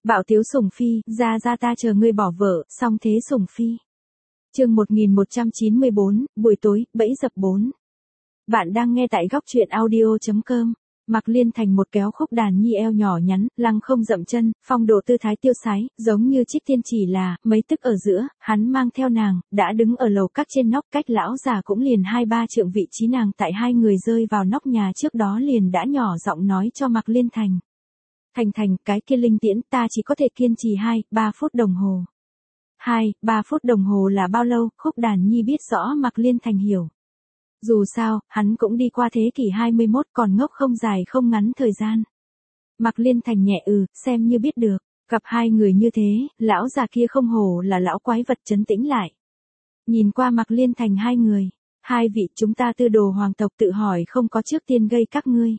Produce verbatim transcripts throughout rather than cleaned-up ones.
Bạo tiếu sủng phi, ra ra ta chờ ngươi bỏ vợ, xong thế sủng phi. Chương một nghìn một trăm chín mươi bốn, buổi tối, bẫy dập bốn. Bạn đang nghe tại góc truyện audio chấm com. Mạc Liên Thành một kéo khúc đàn nhi eo nhỏ nhắn, lăng không dậm chân, phong độ tư thái tiêu sái, giống như trích tiên, chỉ là, mấy tức ở giữa, hắn mang theo nàng, đã đứng ở lầu các trên nóc, cách lão già cũng liền hai ba trượng vị trí nàng, tại hai người rơi vào nóc nhà trước đó liền đã nhỏ giọng nói cho Mạc Liên Thành. Thành Thành, cái kia linh tiễn ta chỉ có thể kiên trì hai, ba phút đồng hồ. hai, ba phút đồng hồ là bao lâu? Khúc đàn nhi biết rõ Mạc Liên Thành hiểu. Dù sao, hắn cũng đi qua thế kỷ hai mươi mốt, còn ngốc không dài không ngắn thời gian. Mạc Liên Thành nhẹ ừ, xem như biết được, gặp hai người như thế, lão già kia không hổ là lão quái vật, trấn tĩnh lại. Nhìn qua Mạc Liên Thành hai người, hai vị chúng ta tư đồ hoàng tộc tự hỏi không có trước tiên gây các ngươi.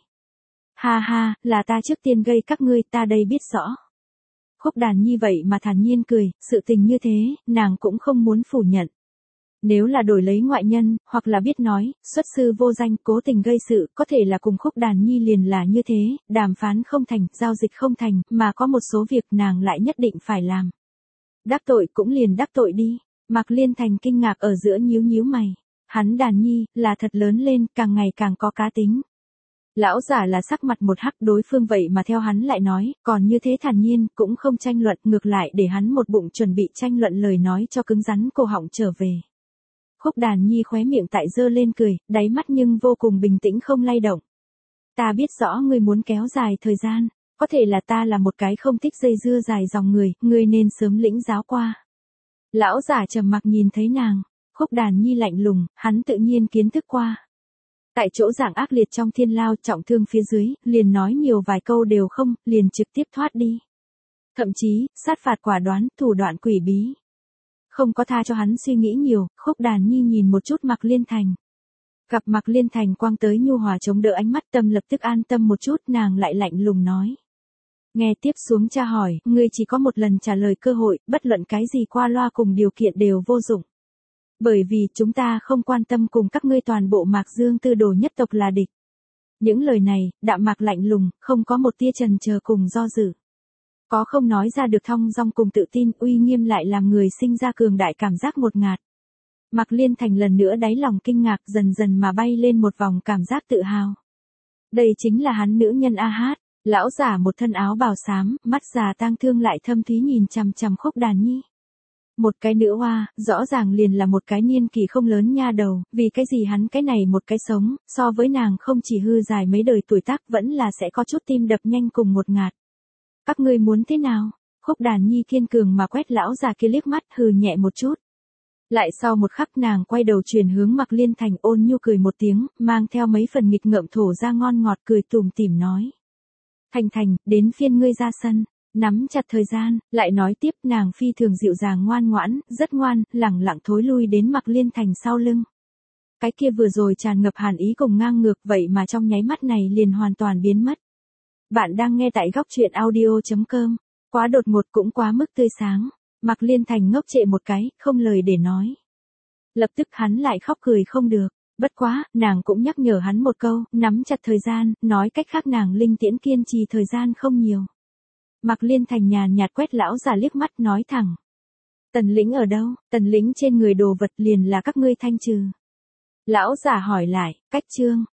Ha ha, là ta trước tiên gây các ngươi, ta đây biết rõ. Khúc đàn nhi vậy mà thản nhiên cười, sự tình như thế, nàng cũng không muốn phủ nhận. Nếu là đổi lấy ngoại nhân, hoặc là biết nói, xuất sư vô danh, cố tình gây sự, có thể là cùng khúc đàn nhi liền là như thế, đàm phán không thành, giao dịch không thành, mà có một số việc nàng lại nhất định phải làm. Đắc tội cũng liền đắc tội đi. Mạc Liên Thành kinh ngạc ở giữa nhíu nhíu mày. Hắn đàn nhi, là thật lớn lên, càng ngày càng có cá tính. Lão giả là sắc mặt một hắc, đối phương vậy mà theo hắn lại nói, còn như thế thản nhiên, cũng không tranh luận, ngược lại để hắn một bụng chuẩn bị tranh luận lời nói cho cứng rắn cổ họng trở về. Khúc đàn nhi khóe miệng tại giơ lên cười, đáy mắt nhưng vô cùng bình tĩnh không lay động. Ta biết rõ ngươi muốn kéo dài thời gian, có thể là ta là một cái không thích dây dưa dài dòng người, ngươi nên sớm lĩnh giáo qua. Lão giả trầm mặc nhìn thấy nàng, khúc đàn nhi lạnh lùng, hắn tự nhiên kiến thức qua. Tại chỗ dạng ác liệt trong thiên lao, trọng thương phía dưới, liền nói nhiều vài câu đều không, liền trực tiếp thoát đi. Thậm chí, sát phạt quả đoán, thủ đoạn quỷ bí. Không có tha cho hắn suy nghĩ nhiều, khúc đàn nhi nhìn một chút Mạc Liên Thành. Gặp Mạc Liên Thành quang tới nhu hòa chống đỡ ánh mắt, tâm lập tức an tâm một chút, nàng lại lạnh lùng nói. Nghe tiếp xuống tra hỏi, ngươi chỉ có một lần trả lời cơ hội, bất luận cái gì qua loa cùng điều kiện đều vô dụng. Bởi vì chúng ta không quan tâm cùng các ngươi toàn bộ Mạc Dương tư đồ nhất tộc là địch. Những lời này, đạm mạc lạnh lùng, không có một tia chần chờ cùng do dự. Có không nói ra được thong dong cùng tự tin, uy nghiêm lại làm người sinh ra cường đại cảm giác ngột ngạt. Mạc Liên Thành lần nữa đáy lòng kinh ngạc, dần dần mà bay lên một vòng cảm giác tự hào. Đây chính là hắn nữ nhân A Hát, lão giả một thân áo bào xám, mắt già tang thương lại thâm thúy nhìn chằm chằm khúc đàn nhi. Một cái nữ hoa, rõ ràng liền là một cái niên kỳ không lớn nha đầu, vì cái gì hắn cái này một cái sống, so với nàng không chỉ hư dài mấy đời tuổi tác, vẫn là sẽ có chút tim đập nhanh cùng một ngạt. Các ngươi muốn thế nào? Khúc đàn nhi kiên cường mà quét lão già kia liếc mắt, hừ nhẹ một chút. Lại sau một khắc nàng quay đầu chuyển hướng Mạc Liên Thành, ôn nhu cười một tiếng, mang theo mấy phần nghịch ngợm thổ ra ngon ngọt, cười tủm tỉm nói. Thành Thành, đến phiên ngươi ra sân. Nắm chặt thời gian, lại nói tiếp, nàng phi thường dịu dàng ngoan ngoãn, rất ngoan, lẳng lặng thối lui đến Mạc Liên Thành sau lưng. Cái kia vừa rồi tràn ngập hàn ý cùng ngang ngược, vậy mà trong nháy mắt này liền hoàn toàn biến mất. Bạn đang nghe tại góc truyện audio chấm com. Quá đột ngột cũng quá mức tươi sáng. Mạc Liên Thành ngốc trệ một cái, không lời để nói. Lập tức hắn lại khóc cười không được. Bất quá, nàng cũng nhắc nhở hắn một câu, nắm chặt thời gian, nói cách khác nàng linh tiễn kiên trì thời gian không nhiều. Mạc Liên Thành nhàn nhạt quét lão già liếc mắt, nói thẳng. Tần lĩnh ở đâu? Tần lĩnh trên người đồ vật liền là các ngươi thanh trừ. Lão già hỏi lại, cách trương,